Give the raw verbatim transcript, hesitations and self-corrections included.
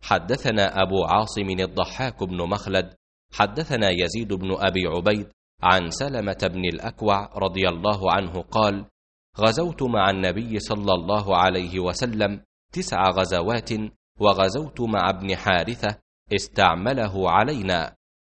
حدثنا أبو عاصم الضحاك بن مخلد حدثنا يزيد بن أبي عبيد عن سلمة بن الأكوع رضي الله عنه قال: غزوت مع النبي صلى الله عليه وسلم تسع غزوات، وغزوت مع ابن حارثة استعمله علينا،